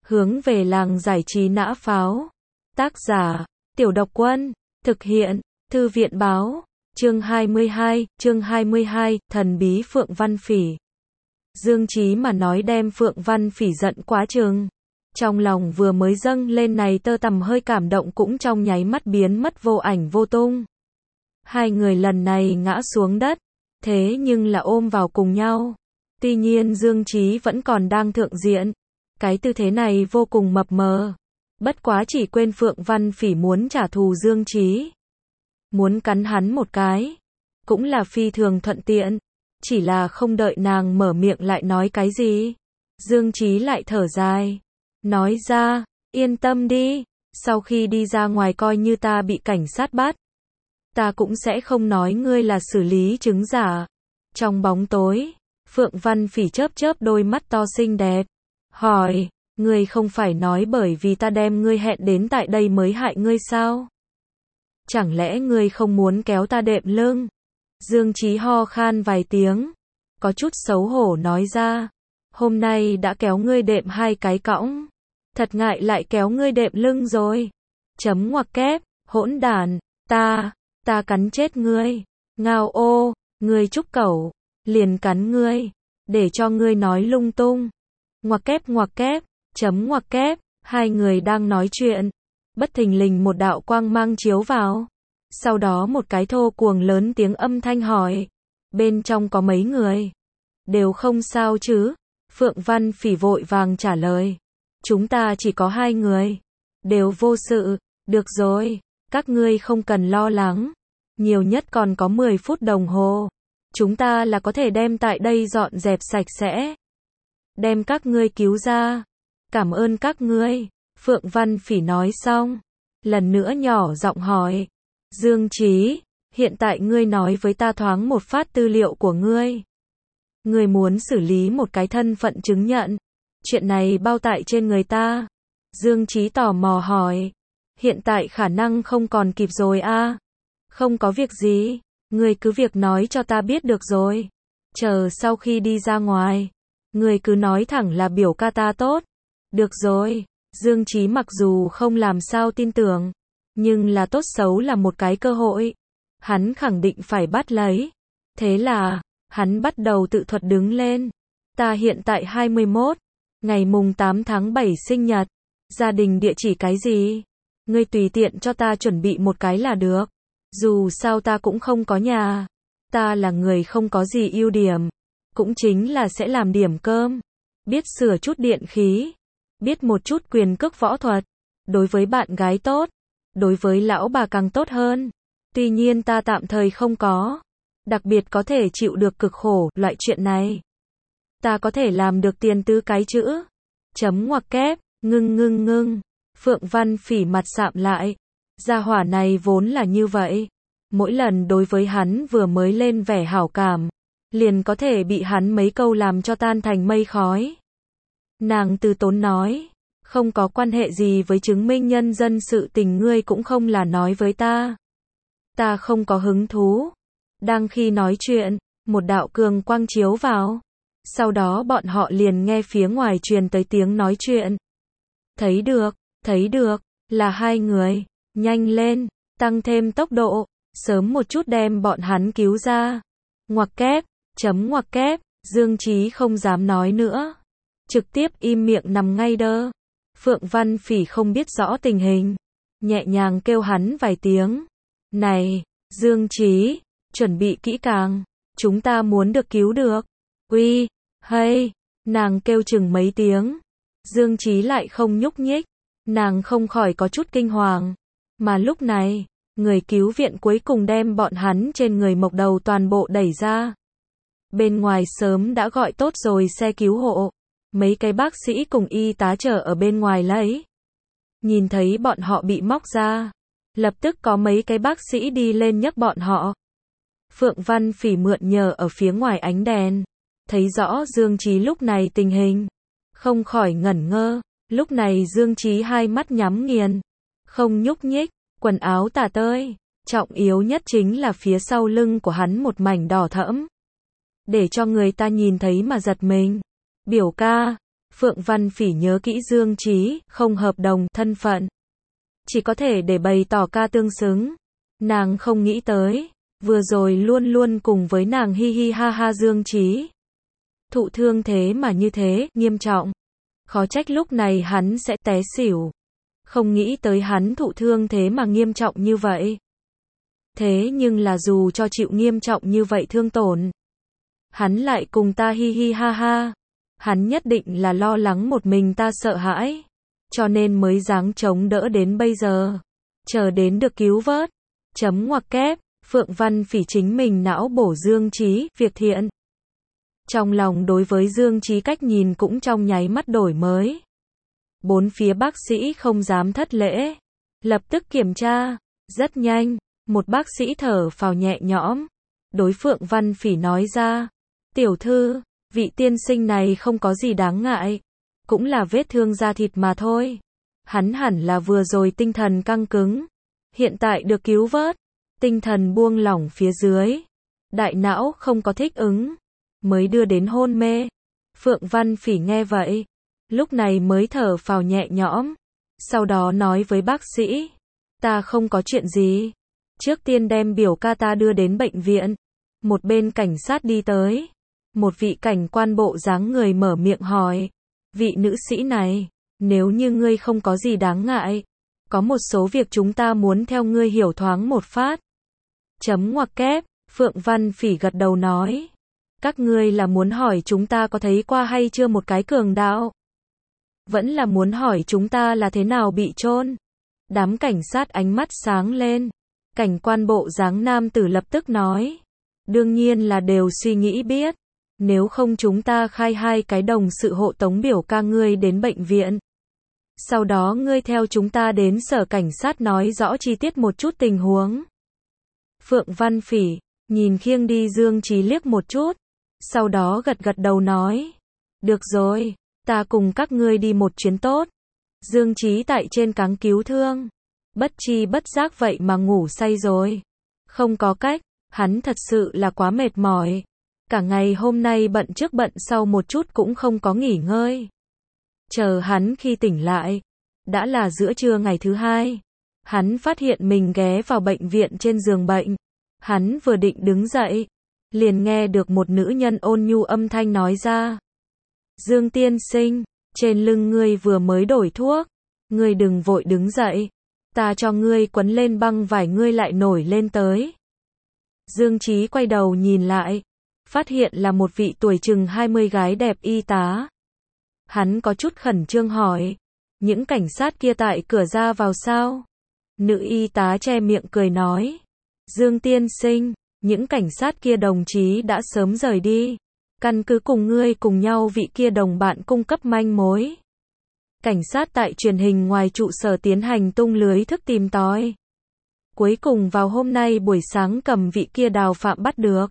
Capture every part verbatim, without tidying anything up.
Hướng về làng giải trí nã pháo. Tác giả, Tiểu Độc Quân. Thực hiện, Thư viện báo. Chương hai mươi hai, chương hai mươi hai, thần bí Phượng Văn Phỉ. Dương Chí mà nói đem Phượng Văn Phỉ giận quá chừng. Trong lòng vừa mới dâng lên này tơ tằm hơi cảm động cũng trong nháy mắt biến mất vô ảnh vô tung. Hai người lần này ngã xuống đất, thế nhưng là ôm vào cùng nhau. Tuy nhiên Dương Chí vẫn còn đang thượng diện. Cái tư thế này vô cùng mập mờ. Bất quá chỉ quên Phượng Văn Phỉ muốn trả thù Dương Chí. Muốn cắn hắn một cái. Cũng là phi thường thuận tiện. Chỉ là không đợi nàng mở miệng lại nói cái gì. Dương Chí lại thở dài. Nói ra, yên tâm đi. Sau khi đi ra ngoài coi như ta bị cảnh sát bắt. Ta cũng sẽ không nói ngươi là xử lý chứng giả. Trong bóng tối, Phượng Văn Phỉ chớp chớp đôi mắt to xinh đẹp. Hỏi, ngươi không phải nói bởi vì ta đem ngươi hẹn đến tại đây mới hại ngươi sao? Chẳng lẽ ngươi không muốn kéo ta đệm lưng? Dương Chí ho khan vài tiếng, có chút xấu hổ nói ra, hôm nay đã kéo ngươi đệm hai cái cõng, thật ngại lại kéo ngươi đệm lưng rồi. Chấm ngoặc kép, hỗn đản, ta, ta cắn chết ngươi. Ngao ô, ngươi trúc cẩu, liền cắn ngươi, để cho ngươi nói lung tung. Ngoặc kép ngoặc kép, chấm ngoặc kép, hai người đang nói chuyện. Bất thình lình một đạo quang mang chiếu vào. Sau đó một cái thô cuồng lớn tiếng âm thanh hỏi. Bên trong có mấy người? Đều không sao chứ? Phượng Văn Phỉ vội vàng trả lời. Chúng ta chỉ có hai người. Đều vô sự. Được rồi, các ngươi không cần lo lắng. Nhiều nhất còn có mười phút đồng hồ. Chúng ta là có thể đem tại đây dọn dẹp sạch sẽ. Đem các ngươi cứu ra. Cảm ơn các ngươi. Phượng Văn Phỉ nói xong. Lần nữa nhỏ giọng hỏi. Dương Chí, hiện tại ngươi nói với ta thoáng một phát tư liệu của ngươi. Ngươi muốn xử lý một cái thân phận chứng nhận. Chuyện này bao tại trên người ta. Dương Chí tò mò hỏi. Hiện tại khả năng không còn kịp rồi a. À? Không có việc gì. Ngươi cứ việc nói cho ta biết được rồi. Chờ sau khi đi ra ngoài. Ngươi cứ nói thẳng là biểu ca ta tốt. Được rồi. Dương Chí mặc dù không làm sao tin tưởng. Nhưng là tốt xấu là một cái cơ hội. Hắn khẳng định phải bắt lấy. Thế là, hắn bắt đầu tự thuật đứng lên. Ta hiện tại hai mươi mốt. Ngày mùng tám tháng bảy sinh nhật. Gia đình địa chỉ cái gì? Ngươi tùy tiện cho ta chuẩn bị một cái là được. Dù sao ta cũng không có nhà. Ta là người không có gì ưu điểm. Cũng chính là sẽ làm điểm cơm. Biết sửa chút điện khí. Biết một chút quyền cước võ thuật. Đối với bạn gái tốt. Đối với lão bà càng tốt hơn. Tuy nhiên ta tạm thời không có. Đặc biệt có thể chịu được cực khổ, loại chuyện này. Ta có thể làm được tiền tứ cái chữ. Chấm ngoặc kép, ngưng ngưng ngưng. Phượng Văn Phỉ mặt sạm lại. Gia hỏa này vốn là như vậy. Mỗi lần đối với hắn vừa mới lên vẻ hảo cảm. Liền có thể bị hắn mấy câu làm cho tan thành mây khói. Nàng từ tốn nói. Không có quan hệ gì với chứng minh nhân dân sự tình ngươi cũng không là nói với ta. Ta không có hứng thú. Đang khi nói chuyện, một đạo cường quang chiếu vào. Sau đó bọn họ liền nghe phía ngoài truyền tới tiếng nói chuyện. Thấy được, thấy được, là hai người. Nhanh lên, tăng thêm tốc độ, sớm một chút đem bọn hắn cứu ra. Ngoặc kép, chấm ngoặc kép, Dương Chí không dám nói nữa. Trực tiếp im miệng nằm ngay đơ. Phượng Văn Phỉ không biết rõ tình hình. Nhẹ nhàng kêu hắn vài tiếng. Này, Dương Chí, chuẩn bị kỹ càng. Chúng ta muốn được cứu được. Uy, hay, nàng kêu chừng mấy tiếng. Dương Chí lại không nhúc nhích. Nàng không khỏi có chút kinh hoàng. Mà lúc này, người cứu viện cuối cùng đem bọn hắn trên người mộc đầu toàn bộ đẩy ra. Bên ngoài sớm đã gọi tốt rồi xe cứu hộ. Mấy cái bác sĩ cùng y tá chờ ở bên ngoài lấy. Nhìn thấy bọn họ bị móc ra. Lập tức có mấy cái bác sĩ đi lên nhấc bọn họ. Phượng Văn Phỉ mượn nhờ ở phía ngoài ánh đèn. Thấy rõ Dương Chí lúc này tình hình. Không khỏi ngẩn ngơ. Lúc này Dương Chí hai mắt nhắm nghiền. Không nhúc nhích. Quần áo tả tơi. Trọng yếu nhất chính là phía sau lưng của hắn một mảnh đỏ thẫm. Để cho người ta nhìn thấy mà giật mình. Biểu ca. Phượng Văn Phỉ nhớ kỹ Dương Chí, không hợp đồng, thân phận. Chỉ có thể để bày tỏ ca tương xứng. Nàng không nghĩ tới, vừa rồi luôn luôn cùng với nàng hi hi ha ha Dương Chí. Thụ thương thế mà như thế, nghiêm trọng. Khó trách lúc này hắn sẽ té xỉu. Không nghĩ tới hắn thụ thương thế mà nghiêm trọng như vậy. Thế nhưng là dù cho chịu nghiêm trọng như vậy thương tổn, hắn lại cùng ta hi hi ha ha. Hắn nhất định là lo lắng một mình ta sợ hãi. Cho nên mới dáng chống đỡ đến bây giờ. Chờ đến được cứu vớt. Chấm ngoặc kép, Phượng Văn Phỉ chính mình não bổ Dương Chí, việc thiện. Trong lòng đối với Dương Chí cách nhìn cũng trong nháy mắt đổi mới. Bốn phía bác sĩ không dám thất lễ. Lập tức kiểm tra. Rất nhanh, một bác sĩ thở phào nhẹ nhõm. Đối Phượng Văn Phỉ nói ra. Tiểu thư, vị tiên sinh này không có gì đáng ngại. Cũng là vết thương da thịt mà thôi. Hắn hẳn là vừa rồi tinh thần căng cứng. Hiện tại được cứu vớt. Tinh thần buông lỏng phía dưới. Đại não không có thích ứng. Mới đưa đến hôn mê. Phượng Văn Phỉ nghe vậy. Lúc này mới thở phào nhẹ nhõm. Sau đó nói với bác sĩ. Ta không có chuyện gì. Trước tiên đem biểu ca ta đưa đến bệnh viện. Một bên cảnh sát đi tới. Một vị cảnh quan bộ dáng người mở miệng hỏi. Vị nữ sĩ này, nếu như ngươi không có gì đáng ngại. Có một số việc chúng ta muốn theo ngươi hiểu thoáng một phát. Chấm ngoặc kép, Phượng Văn Phỉ gật đầu nói. Các ngươi là muốn hỏi chúng ta có thấy qua hay chưa một cái cường đạo? Vẫn là muốn hỏi chúng ta là thế nào bị chôn? Đám cảnh sát ánh mắt sáng lên. Cảnh quan bộ dáng nam tử lập tức nói. Đương nhiên là đều suy nghĩ biết. Nếu không chúng ta khai hai cái đồng sự hộ tống biểu ca ngươi đến bệnh viện. Sau đó ngươi theo chúng ta đến sở cảnh sát nói rõ chi tiết một chút tình huống. Phượng Văn Phỉ, nhìn khiêng đi Dương Chí liếc một chút. Sau đó gật gật đầu nói. Được rồi, ta cùng các ngươi đi một chuyến tốt. Dương Chí tại trên cáng cứu thương. Bất chi bất giác vậy mà ngủ say rồi. Không có cách, hắn thật sự là quá mệt mỏi. Cả ngày hôm nay bận trước bận sau một chút cũng không có nghỉ ngơi. Chờ hắn khi tỉnh lại. Đã là giữa trưa ngày thứ hai. Hắn phát hiện mình ghé vào bệnh viện trên giường bệnh. Hắn vừa định đứng dậy. Liền nghe được một nữ nhân ôn nhu âm thanh nói ra. Dương tiên sinh, trên lưng ngươi vừa mới đổi thuốc. Ngươi đừng vội đứng dậy. Ta cho ngươi quấn lên băng vải ngươi lại nổi lên tới. Dương Chí quay đầu nhìn lại. Phát hiện là một vị tuổi chừng hai mươi gái đẹp y tá. Hắn có chút khẩn trương hỏi. Những cảnh sát kia tại cửa ra vào sao? Nữ y tá che miệng cười nói. Dương tiên sinh, những cảnh sát kia đồng chí đã sớm rời đi. Căn cứ cùng ngươi cùng nhau vị kia đồng bạn cung cấp manh mối. Cảnh sát tại truyền hình ngoài trụ sở tiến hành tung lưới thức tìm tòi. Cuối cùng vào hôm nay buổi sáng cầm vị kia Đào Phạm bắt được.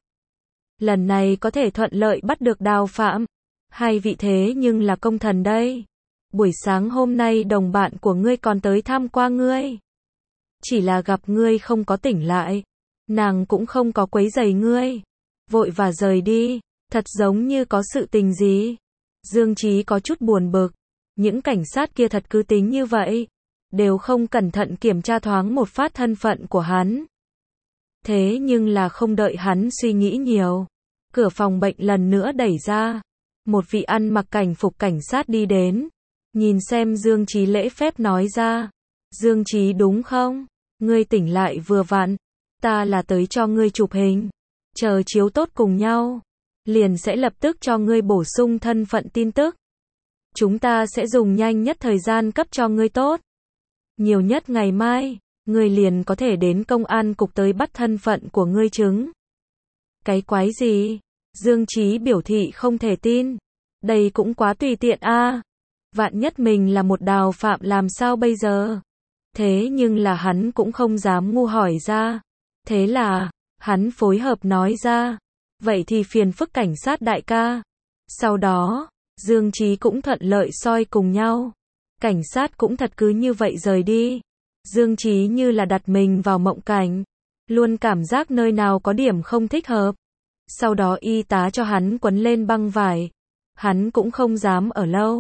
Lần này có thể thuận lợi bắt được Đào Phạm. Hai vị thế nhưng là công thần đây. Buổi sáng hôm nay đồng bạn của ngươi còn tới thăm qua ngươi. Chỉ là gặp ngươi không có tỉnh lại. Nàng cũng không có quấy rầy ngươi. Vội và rời đi. Thật giống như có sự tình gì. Dương Chí có chút buồn bực. Những cảnh sát kia thật cứ tính như vậy. Đều không cẩn thận kiểm tra thoáng một phát thân phận của hắn. Thế nhưng là không đợi hắn suy nghĩ nhiều. Cửa phòng bệnh lần nữa đẩy ra. Một vị ăn mặc cảnh phục cảnh sát đi đến. Nhìn xem Dương Chí lễ phép nói ra. Dương Chí đúng không? Ngươi tỉnh lại vừa vặn. Ta là tới cho ngươi chụp hình. Chờ chiếu tốt cùng nhau. Liền sẽ lập tức cho ngươi bổ sung thân phận tin tức. Chúng ta sẽ dùng nhanh nhất thời gian cấp cho ngươi tốt. Nhiều nhất ngày mai, ngươi liền có thể đến công an cục tới bắt thân phận của ngươi chứng. Cái quái gì? Dương Chí biểu thị không thể tin. Đây cũng quá tùy tiện a. À. Vạn nhất mình là một Đào Phạm làm sao bây giờ? Thế nhưng là hắn cũng không dám ngu hỏi ra. Thế là, hắn phối hợp nói ra. Vậy thì phiền phức cảnh sát đại ca. Sau đó, Dương Chí cũng thuận lợi soi cùng nhau. Cảnh sát cũng thật cứ như vậy rời đi. Dương Chí như là đặt mình vào mộng cảnh. Luôn cảm giác nơi nào có điểm không thích hợp. Sau đó y tá cho hắn quấn lên băng vải. Hắn cũng không dám ở lâu.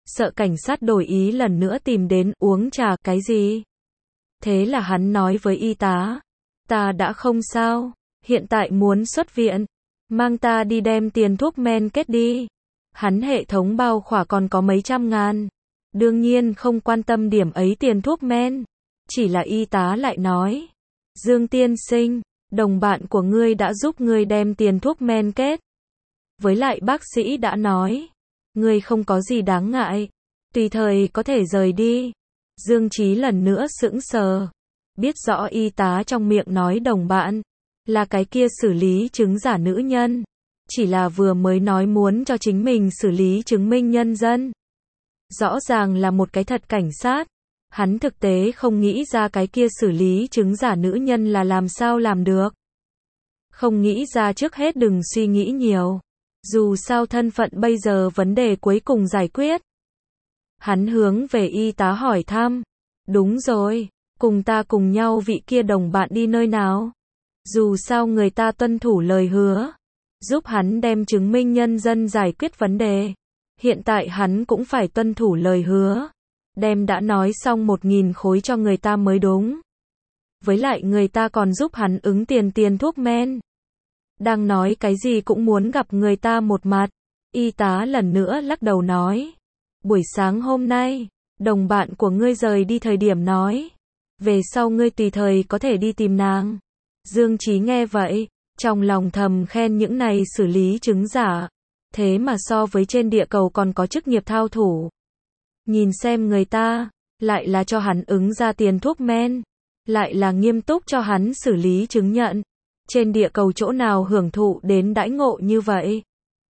sợ cảnh sát đổi ý lần nữa tìm đến uống trà cái gì. Thế là hắn nói với y tá, ta đã không sao, hiện tại muốn xuất viện, mang ta đi đem tiền thuốc men kết đi. Hắn hệ thống bao khỏa còn có mấy trăm ngàn, đương nhiên không quan tâm điểm ấy tiền thuốc men, chỉ là y tá lại nói, Dương tiên sinh, đồng bạn của ngươi đã giúp ngươi đem tiền thuốc men kết. Với lại bác sĩ đã nói, ngươi không có gì đáng ngại, tùy thời có thể rời đi. Dương Chí lần nữa sững sờ, biết rõ y tá trong miệng nói đồng bạn, là cái kia xử lý chứng giả nữ nhân, chỉ là vừa mới nói muốn cho chính mình xử lý chứng minh nhân dân. Rõ ràng là một cái thật cảnh sát, hắn thực tế không nghĩ ra cái kia xử lý chứng giả nữ nhân là làm sao làm được. Không nghĩ ra trước hết đừng suy nghĩ nhiều, dù sao thân phận bây giờ vấn đề cuối cùng giải quyết. Hắn hướng về y tá hỏi thăm, đúng rồi, cùng ta cùng nhau vị kia đồng bạn đi nơi nào? Dù sao người ta tuân thủ lời hứa, giúp hắn đem chứng minh nhân dân giải quyết vấn đề. Hiện tại hắn cũng phải tuân thủ lời hứa, đem đã nói xong một nghìn khối cho người ta mới đúng. Với lại người ta còn giúp hắn ứng tiền tiền thuốc men. Đang nói cái gì cũng muốn gặp người ta một mặt. Y tá lần nữa lắc đầu nói, buổi sáng hôm nay, đồng bạn của ngươi rời đi thời điểm nói, về sau ngươi tùy thời có thể đi tìm nàng. Dương Chí nghe vậy, trong lòng thầm khen những này xử lý chứng giả, thế mà so với trên địa cầu còn có chức nghiệp thao thủ. Nhìn xem người ta, lại là cho hắn ứng ra tiền thuốc men, lại là nghiêm túc cho hắn xử lý chứng nhận. Trên địa cầu chỗ nào hưởng thụ đến đãi ngộ như vậy?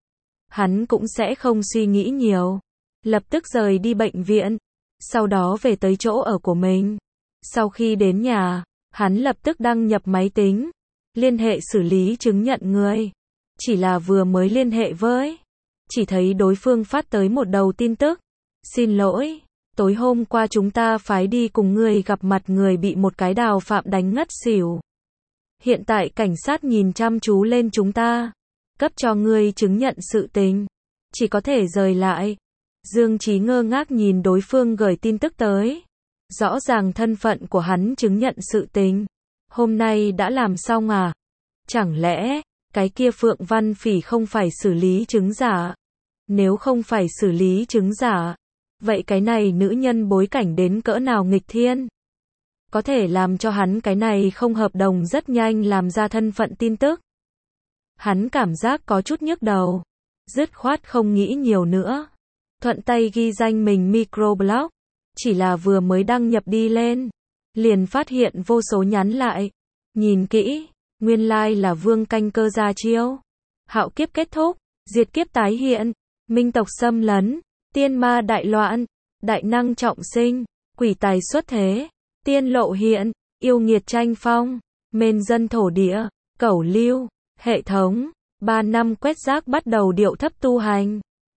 Hắn cũng sẽ không suy nghĩ nhiều, lập tức rời đi bệnh viện, sau đó về tới chỗ ở của mình. Sau khi đến nhà, hắn lập tức đăng nhập máy tính, liên hệ xử lý chứng nhận người. Chỉ là vừa mới liên hệ với, chỉ thấy đối phương phát tới một đầu tin tức. Xin lỗi, tối hôm qua chúng ta phái đi cùng người gặp mặt người bị một cái đào phạm đánh ngất xỉu. Hiện tại cảnh sát nhìn chăm chú lên chúng ta, cấp cho ngươi chứng nhận sự tình, chỉ có thể rời lại. Dương Chí ngơ ngác nhìn đối phương gửi tin tức tới. Rõ ràng thân phận của hắn chứng nhận sự tình, hôm nay đã làm xong à? Chẳng lẽ, cái kia Phượng Văn Phỉ không phải xử lý chứng giả? Nếu không phải xử lý chứng giả, vậy cái này nữ nhân bối cảnh đến cỡ nào nghịch thiên? Có thể làm cho hắn cái này không hợp đồng rất nhanh làm ra thân phận tin tức. Hắn cảm giác có chút nhức đầu, dứt khoát không nghĩ nhiều nữa. Thuận tay ghi danh mình microblog, chỉ là vừa mới đăng nhập đi lên, liền phát hiện vô số nhắn lại. Nhìn kỹ, nguyên lai like là Vương Canh Cơ ra chiêu. Hạo kiếp kết thúc, diệt kiếp tái hiện, minh tộc xâm lấn, tiên ma đại loạn, đại năng trọng sinh, quỷ tài xuất thế, tiên lộ hiện, yêu nghiệt tranh phong, mên dân thổ địa, cẩu lưu, hệ thống, ba năm quét rác bắt đầu điệu thấp tu hành.